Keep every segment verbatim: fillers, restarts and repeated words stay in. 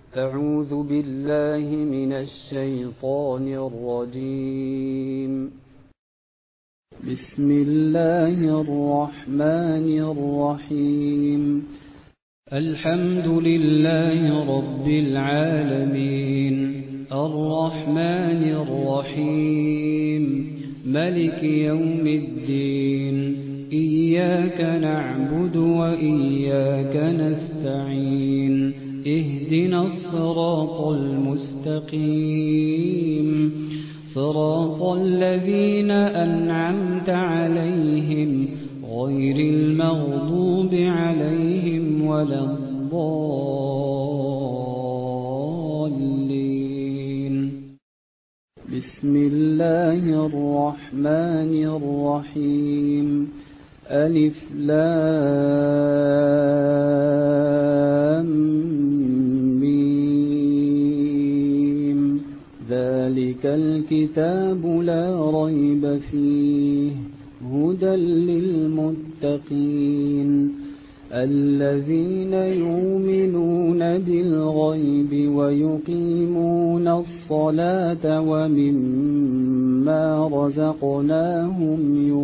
أعوذ بالله من الشيطان الرجيم. بسم الله الرحمن الرحيم. الحمد لله رب العالمين الرحمن الرحيم ملك يوم الدين إياك نعبد وإياك نستعين اهدنا الصراط المستقيم صراط الذين أنعمت عليهم غير المغضوب عليهم ولا الضالين. بسم الله الرحمن الرحيم. ألف لام ميم ذلك الكتاب لا ريب فيه هدى للمتقين الذين يؤمنون بالغيب ويقيمون الصلاة ومما رزقناهم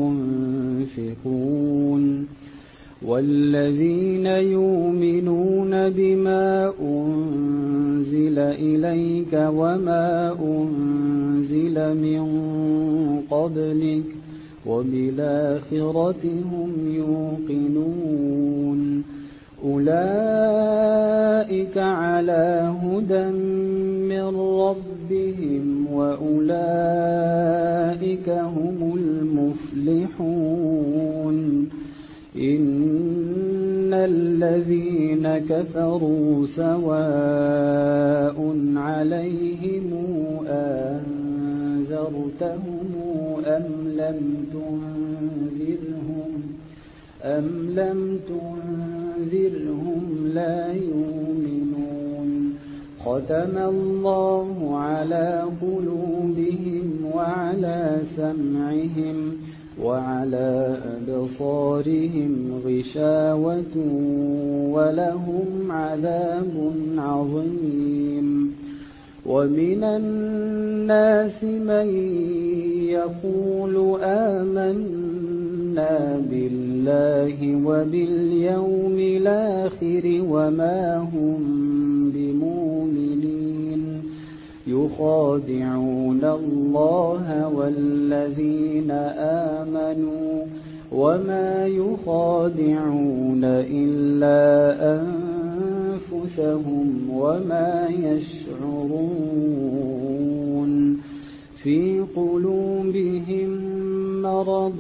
ينفقون والذين يؤمنون بما أنزل إليك وما أنزل من قبلك وبالآخرة هم يوقنون أولئك على هدى من ربهم وأولئك هم المفلحون. إن الذين كفروا سواء عليهم أنذرتهم أم لم تنذرهم أم لم تنذرهم لا يؤمنون. ختم الله على قلوبهم وعلى سمعهم وعلى أبصارهم غشاوة ولهم عذاب عظيم. ومن الناس من يقول آمنا بالله وباليوم الآخر وما هم بمؤمنين يخادعون الله والذين آمنوا وما يخادعون إلا أنفسهم وما يشعرون. في قلوبهم مرض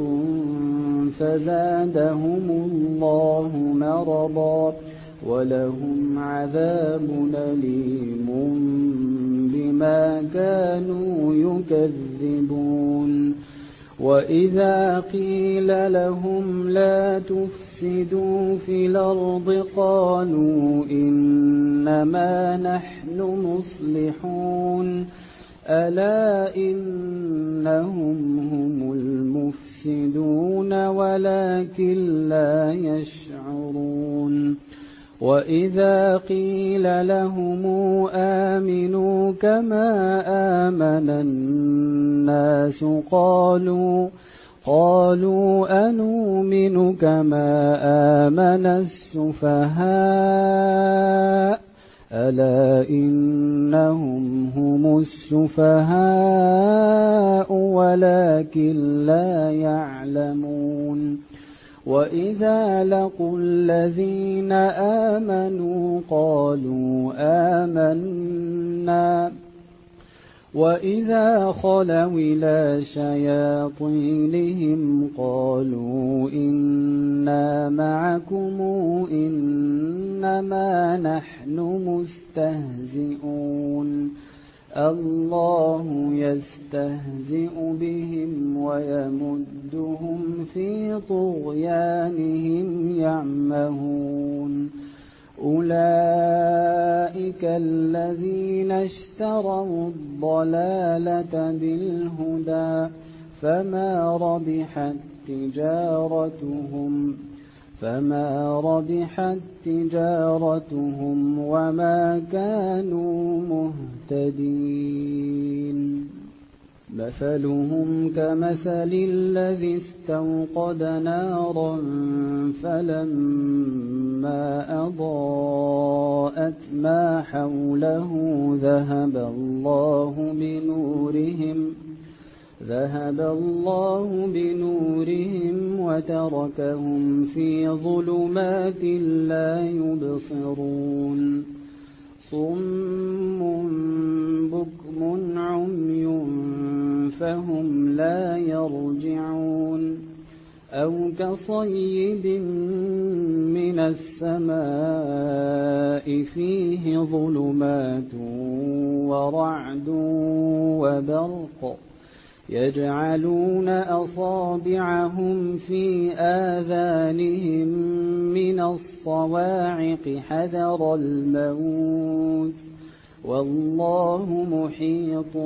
فزادهم الله مرضا ولهم عذاب أليم بما كانوا يكذبون. وإذا قيل لهم لا تفسدوا في الأرض قالوا إنما نحن مصلحون ألا إنهم هم المفسدون ولكن لا يشعرون. وإذا قيل لهم آمنوا كما آمن الناس قالوا قالوا أنؤمن كما آمن السفهاء ألا إنهم هم السفهاء ولكن لا يعلمون. وإذا لقوا الذين آمنوا قالوا آمنا وإذا خلوا إلى شياطينهم قالوا إنا معكم إنما نحن مستهزئون. الله يستهزئ بهم ويمدهم في طغيانهم يعمهون. أولئك الذين اشتروا الضلالة بالهدى فما ربحت تجارتهم فما ربحت تجارتهم وما كانوا مهتدين. مثلهم كمثل الذي استوقد نارا فلما أضاءت ما حوله ذهب الله بنورهم ذهب الله بنورهم وتركهم في ظلمات لا يبصرون. صم بكم عمي فهم لا يرجعون. أو كصيب من السماء فيه ظلمات ورعد وبرق يجعلون أصابعهم في آذانهم من الصواعق حذر الموت والله محيط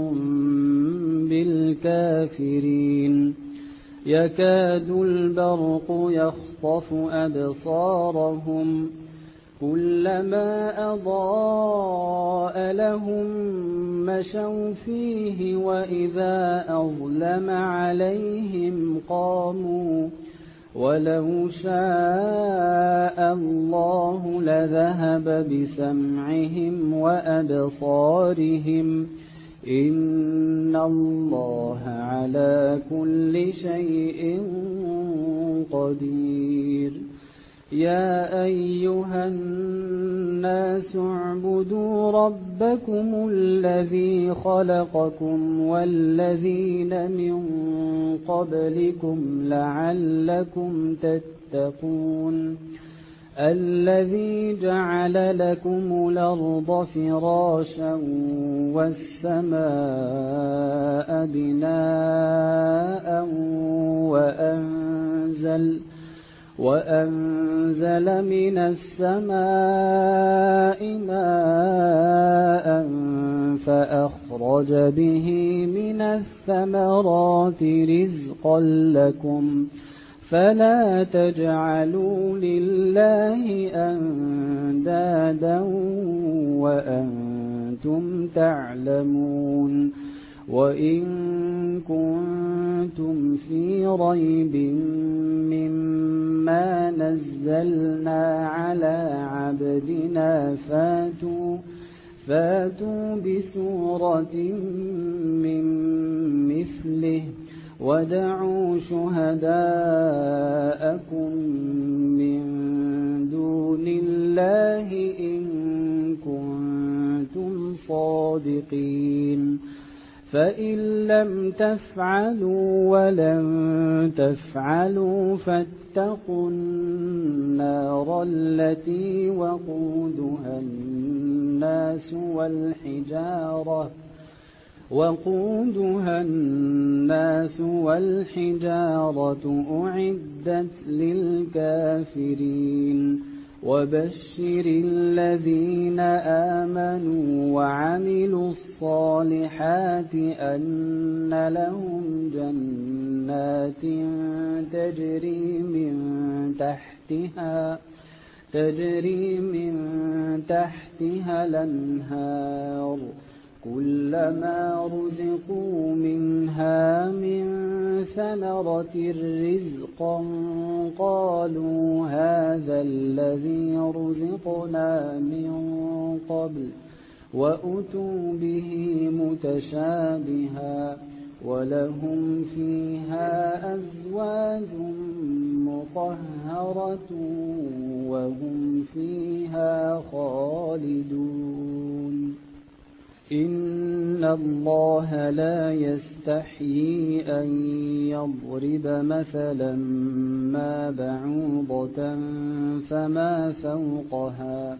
بالكافرين. يكاد البرق يخطف أبصارهم كلما أضاء لهم مشوا فيه وإذا أظلم عليهم قاموا ولو شاء الله لذهب بسمعهم وأبصارهم إن الله على كل شيء قدير. يا أيها الناس اعبدوا ربكم الذي خلقكم والذين من قبلكم لعلكم تتقون. الذي جعل لكم الأرض فراشا والسماء بناء وأنزل وأنزل من السماء ماء فأخرج به من الثمرات رزقا لكم فلا تجعلوا لله أندادا وأنتم تعلمون. وإن كنتم في ريب مما نزلنا على عبدنا فاتوا فاتوا بسورة من مثله ودعوا شهداءكم من دون الله إن كنتم صادقين. فإن لم تفعلوا ولن تفعلوا فاتقوا النار التي وقودها الناس والحجارة وقودها الناس والحجارة أعدت للكافرين. وبشر الذين آمنوا وعملوا الصالحات أن لهم جنات تجري من تحتها تجري من تحتها الأنهار كلما رزقوا منها من ثمرة رزقا قالوا هذا الذي رزقنا من قبل وأتوا به متشابها ولهم فيها أزواج مطهرة وهم فيها خالدون. إن الله لا يستحيي أن يضرب مثلا ما بعوضة فما فوقها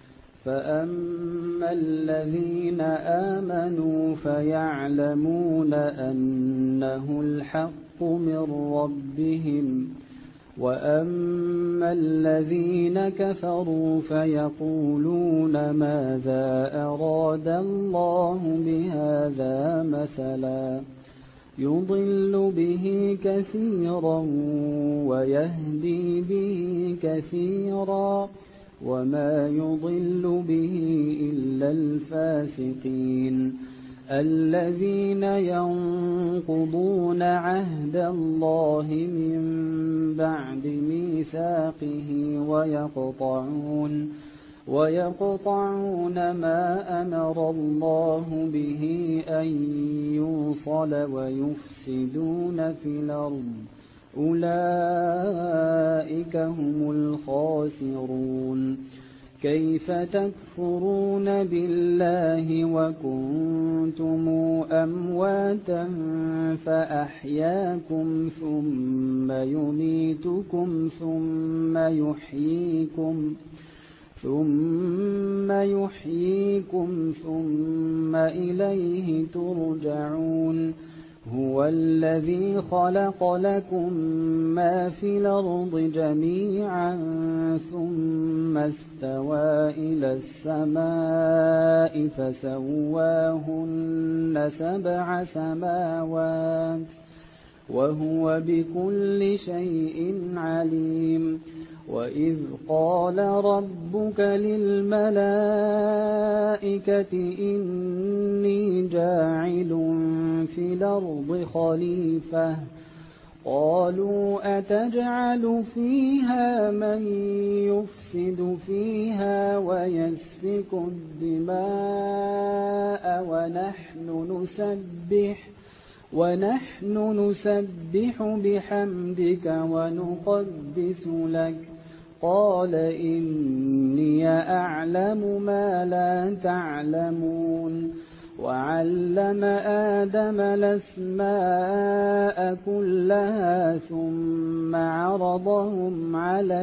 فأما الذين آمنوا فيعلمون أنه الحق من ربهم وأما الذين كفروا فيقولون ماذا أراد الله بهذا مثلا يضل به كثيرا ويهدي به كثيرا وما يضل به إلا الفاسقين الذين ينقضون عهد الله من بعد ميثاقه ويقطعون ويقطعون ما أمر الله به أن يوصل ويفسدون في الأرض أولئك هم الخاسرون كيف تكفرون بالله وكنتم أمواتا فأحياكم ثم يميتكم ثم يحييكم ثم يحييكم ثم إليه ترجعون هو الذي خلق لكم ما في الأرض جميعا ثم استوى إلى السماء فسواهن سبع سماوات وهو بكل شيء عليم وإذ قال ربك للملائكة إني جاعل في الأرض خليفة قالوا أتجعل فيها من يفسد فيها ويسفك الدماء ونحن نسبح ونحن نسبح بحمدك ونقدس لك قال إني أعلم ما لا تعلمون وعلم آدم الأسماء كلها ثم عرضهم على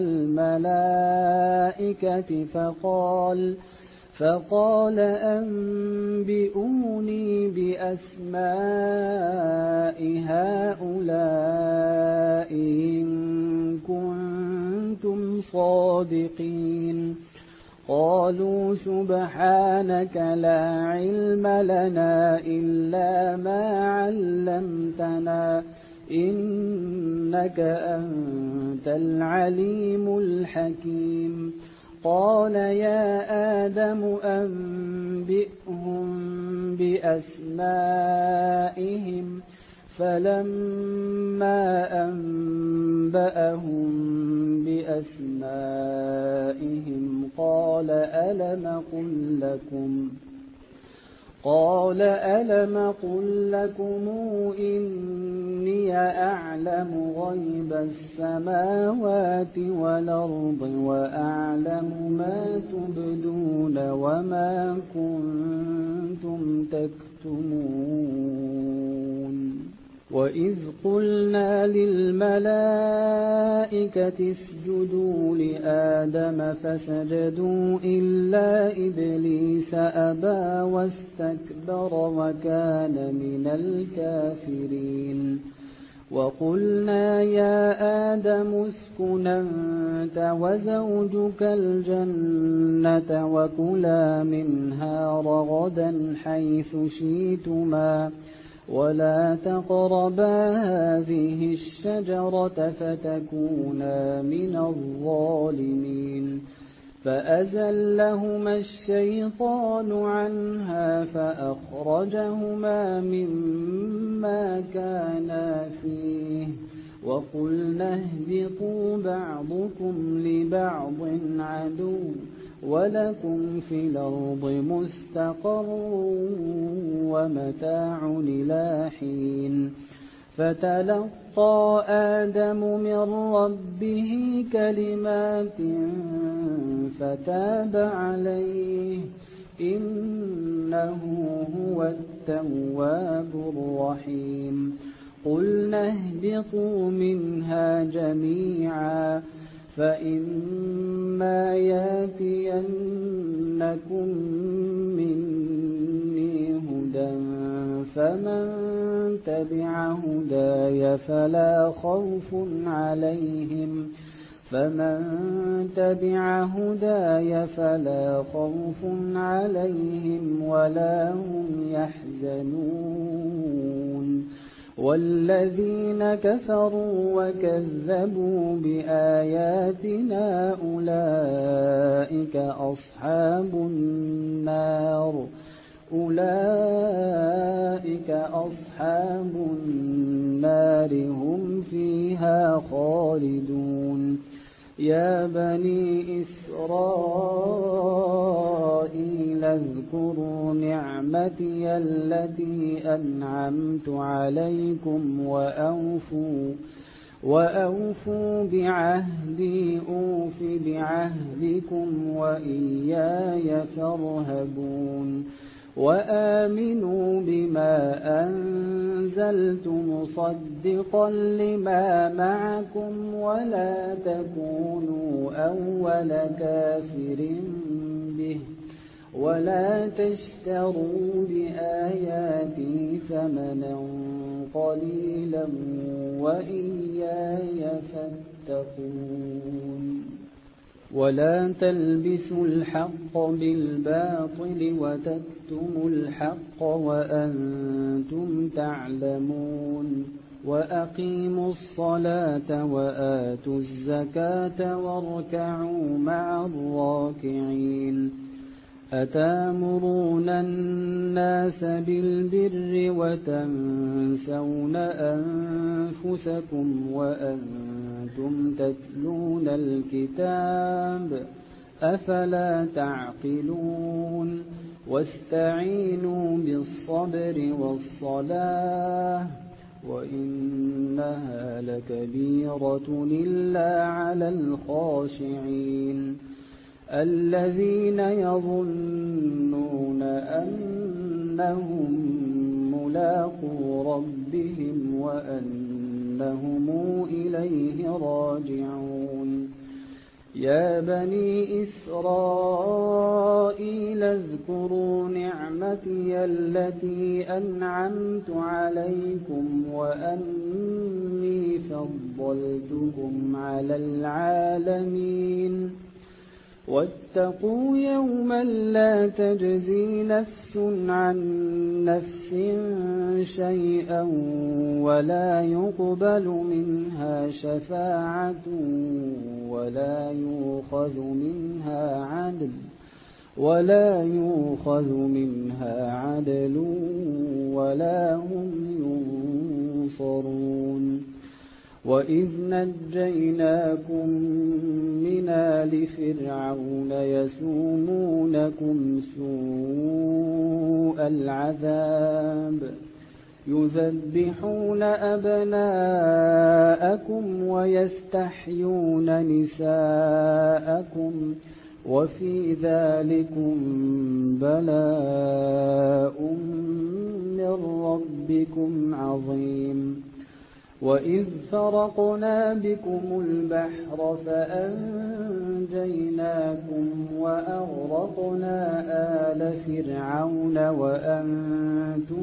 الملائكة فقال فقال أنبئوني بأسماء هؤلاء إن كنتم صادقين قالوا سبحانك لا علم لنا إلا ما علمتنا إنك أنت العليم الحكيم قال يا آدم أنبئهم بأسمائهم فلما أنبأهم بأسمائهم قال ألم قل لكم قال ألم قل لكم إني أعلم غيب السماوات والأرض وأعلم ما تبدون وما كنتم تكتمون وإذ قلنا للملائكة اسجدوا لآدم فسجدوا إلا إبليس أبى واستكبر وكان من الكافرين وقلنا يا آدم اسكن أنت وزوجك الجنة وكلا منها رغدا حيث شئتما ولا تقربا هذه الشجرة فتكونا من الظالمين فأزلهما الشيطان عنها فأخرجهما مما كانا فيه وقلنا اهبطوا بعضكم لبعض عدو ولكم في الأرض مستقر ومتاع إلى حين فتلقى آدم من ربه كلمات فتاب عليه إنه هو التواب الرحيم قلنا اهبطوا منها جميعا فإما ياتينكم مني هدى فمن تبع هداي فلا خوف عليهم فمن تبع هداي فلا خوف عليهم ولا هم يحزنون والذين كفروا وكذبوا بآياتنا أولئك أصحاب النار أولئك أصحاب النار هم فيها خالدون يا بني إسرائيل اذكروا نعمتي التي أنعمت عليكم وأوفوا وأوفوا بعهدي أوف بعهدكم وإياي فارهبون وآمنوا بما أنزلت مصدقا لما معكم ولا تكونوا أول كافر به ولا تشتروا بآياتي ثمنا قليلا وإياي فاتقون ولا تلبسوا الحق بالباطل وتكتموا الحق وأنتم تعلمون وأقيموا الصلاة وآتوا الزكاة واركعوا مع الراكعين أتامرون الناس بالبر وتنسون أنفسكم وأنتم تتلون الكتاب أفلا تعقلون واستعينوا بالصبر والصلاة وإنها لكبيرة إلا على الخاشعين الذين يظنون أنهم ملاقو ربهم وأنهم إليه راجعون يا بني إسرائيل اذكروا نعمتي التي أنعمت عليكم وأني فضلتكم على العالمين واتقوا يوما لا تجزي نفس عن نفس شيئا ولا يقبل منها شفاعة ولا يؤخذ منها عدل ولا يؤخذ منها عدل ولا هم ينصرون وإذ نجيناكم من آل فرعون يسومونكم سوء العذاب يذبحون أبناءكم ويستحيون نساءكم وفي ذلكم بلاء من ربكم عظيم وإذ فرقنا بكم البحر فأنجيناكم وأغرقنا آل فرعون وأنتم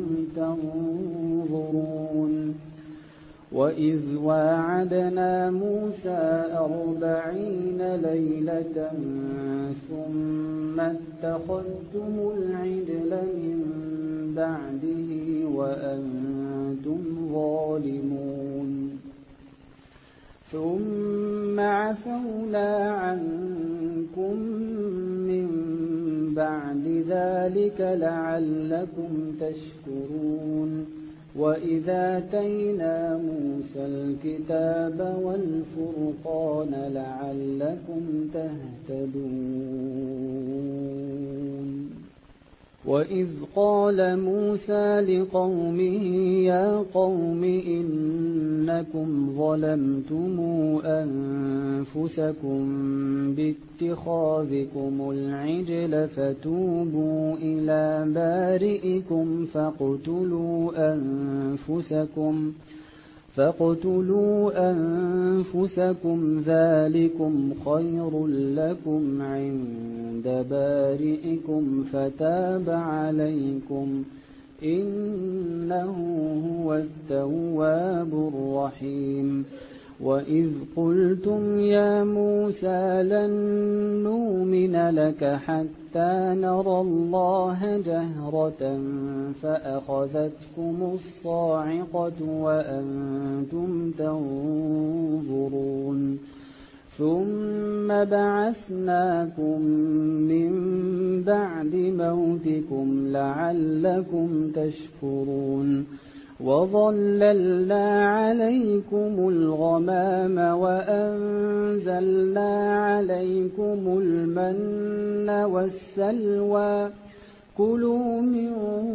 تنظرون وإذ واعدنا موسى أربعين ليلة ثم اتخذتم العجل من بعده وأنتم ظالمون ثم عفونا عنكم من بعد ذلك لعلكم تشكرون وإذا آتينا موسى الكتاب والفرقان لعلكم تهتدون وإذ قال موسى لقومه يا قوم إنكم ظلمتم أنفسكم باتخاذكم العجل فتوبوا إلى بارئكم فاقتلوا أنفسكم فاقتلوا أنفسكم ذلكم خير لكم عند بارئكم فتاب عليكم إنه هو التواب الرحيم وإذ قلتم يا موسى لن نؤمن لك حتى نرى الله جهرة فأخذتكم الصاعقة وأنتم تنظرون ثم بعثناكم من بعد موتكم لعلكم تشكرون وظللنا عليكم الغمام وأنزلنا عليكم المن والسلوى كلوا من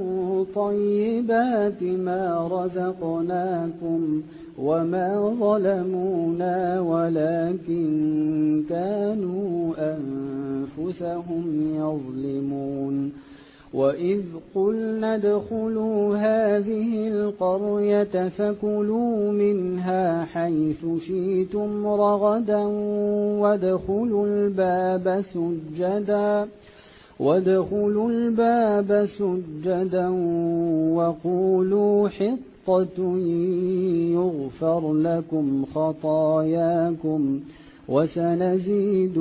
طيبات ما رزقناكم وما ظلمونا ولكن كانوا أنفسهم يظلمون وإذ قلنا ادخلوا هذه القرية فكلوا منها حيث شئتم رغدا وادخلوا الباب سجدا وادخلوا الباب سجدا وقولوا حطة يغفر لكم خطاياكم وسنزيد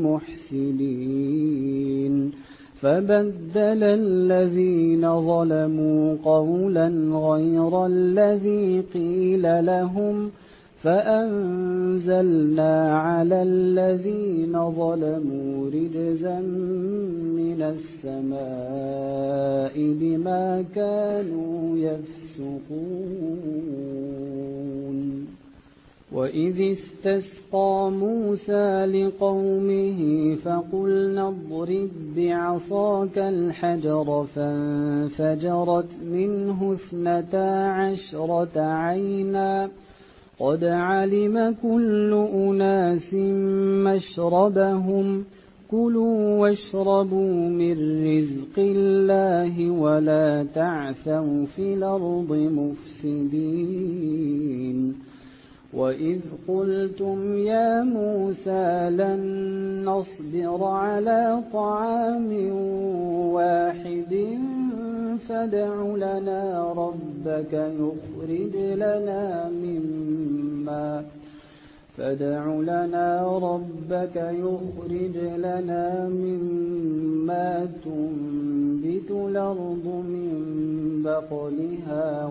المحسنين فبدل الذين ظلموا قولا غير الذي قيل لهم فأنزلنا على الذين ظلموا رجزا من السماء بما كانوا يفسقون وإذ استسقى موسى لقومه فقلنا اضرب بعصاك الحجر فانفجرت منه اثنتا عشرة عينا قد علم كل أناس مشربهم كلوا واشربوا من رزق الله ولا تعثوا في الأرض مفسدين وإذ قلتم يا موسى لن نصبر على طعام واحد فادع لنا ربك يخرج لنا مما فادع لنا ربك يخرج لنا مما تنبت الأرض من بقلها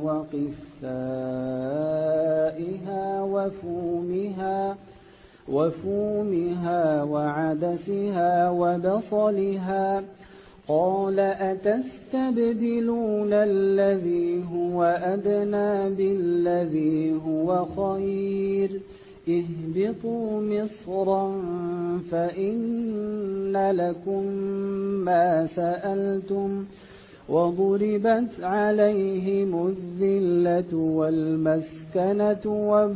وقثائها وفومها وفومها وعدسها وبصلها قال أتستبدلون الذي هو أدنى بالذي هو خير اهبطوا مصرا فإن لكم ما سألتم وضربت عليهم الذلة والمسكنة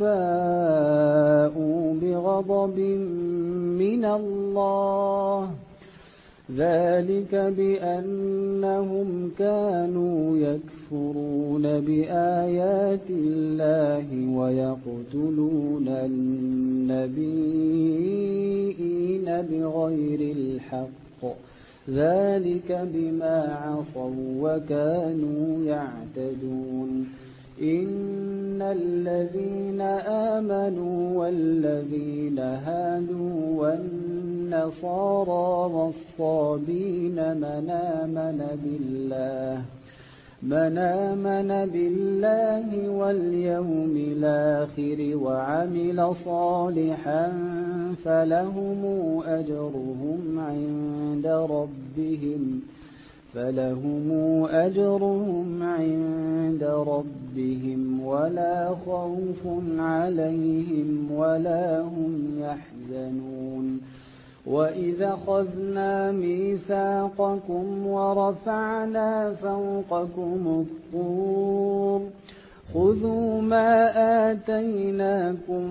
وباءوا بغضب من الله ذلك بأنهم كانوا يكفرون بآيات الله ويقتلون النبيين بغير الحق ذلك بما عصوا وكانوا يعتدون إن الذين آمنوا والذين هادوا والنصارى والصابين من آمن بالله من آمن بالله واليوم الآخر وعمل صالحا فلهم أجرهم عند ربهم فلهم أجرهم عند ربهم ولا خوف عليهم ولا هم يحزنون وإذا أخذنا ميثاقكم ورفعنا فوقكم الطور خذوا ما آتيناكم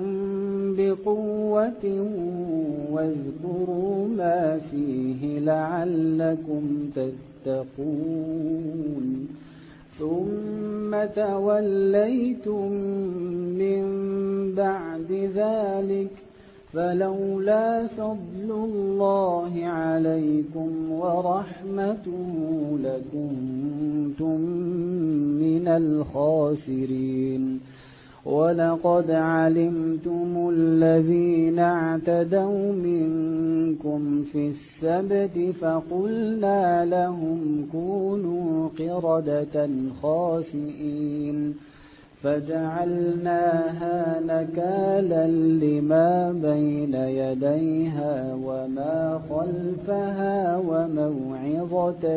بقوة واذكروا ما فيه لعلكم تتقون ثم توليتم من بعد ذلك فلولا فضل الله عليكم ورحمته لكنتم من الخاسرين ولقد علمتم الذين اعتدوا منكم في السبت فقلنا لهم كونوا قردة خاسئين فجعلناها نكالا لما بين يديها وما خلفها وموعظة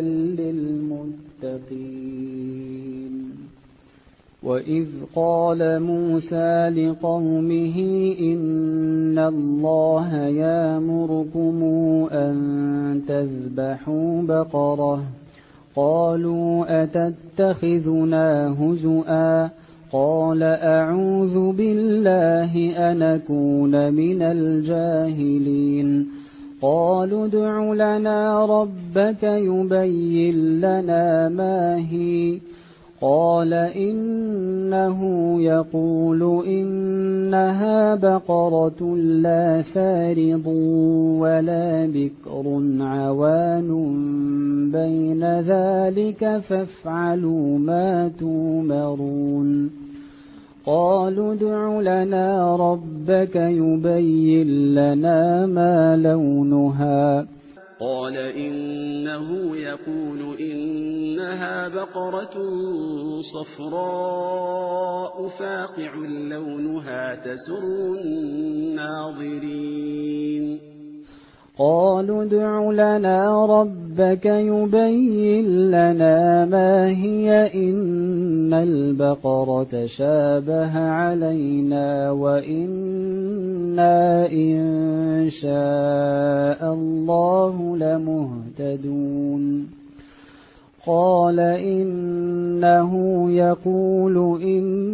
للمتقين. وإذ قال موسى لقومه إن الله يأمركم أن تذبحوا بقرة قالوا أتتخذنا هزؤا قال أعوذ بالله أن أكون من الجاهلين. قالوا ادع لنا ربك يبين لنا ما هي قال إنه يقول إنها بقرة لا فارض ولا بكر عوان بين ذلك فافعلوا ما تؤمرون. قالوا ادع لنا ربك يبين لنا ما لونها قال إنه يقول إنها بقرة صفراء فاقع لونها تسر الناظرين. قالوا ادع لنا ربك يبين لنا ما هي إن البقرة شابه علينا وإنا إن شاء الله لمهتدون. قال إنه يقول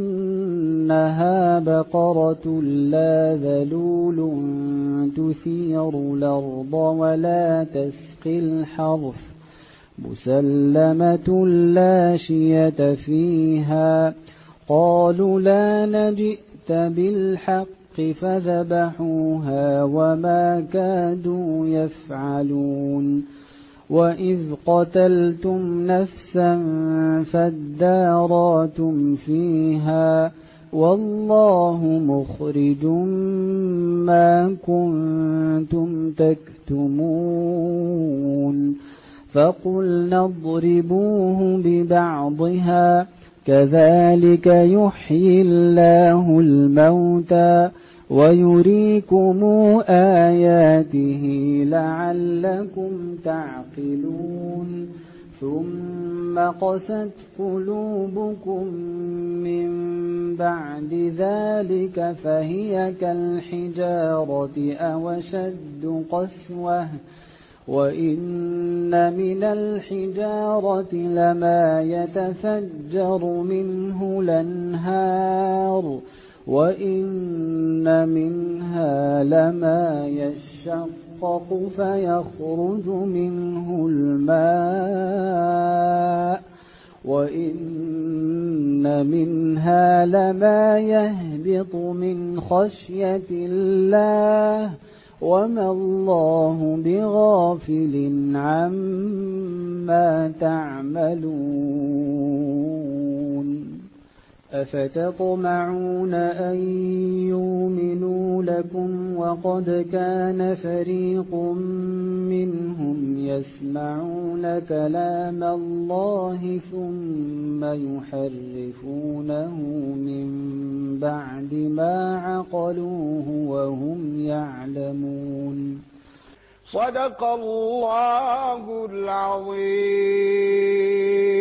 إنها بقرة لا ذلول تثير الأرض ولا تسقي الحرث مسلمة لا شية فيها. قالوا لا نجئت بالحق فذبحوها وما كادوا يفعلون. وإذ قتلتم نفسا فادارأتم فيها والله مخرج ما كنتم تكتمون. فقلنا اضربوه ببعضها كذلك يحيي الله الموتى ويريكم آياته لعلكم تعقلون. ثم قست قلوبكم من بعد ذلك فهي كالحجارة أو أشد قسوة وإن من الحجارة لما يتفجر منه الأنهار وإن منها لما يشقق فيخرج منه الماء وإن منها لما يهبط من خشية الله وما الله بغافل عما تعملون. أفتطمعون أن يؤمنوا لكم وقد كان فريق منهم يسمعون كلام الله ثم يحرفونه من بعد ما عقلوه وهم يعلمون. صدق الله العظيم.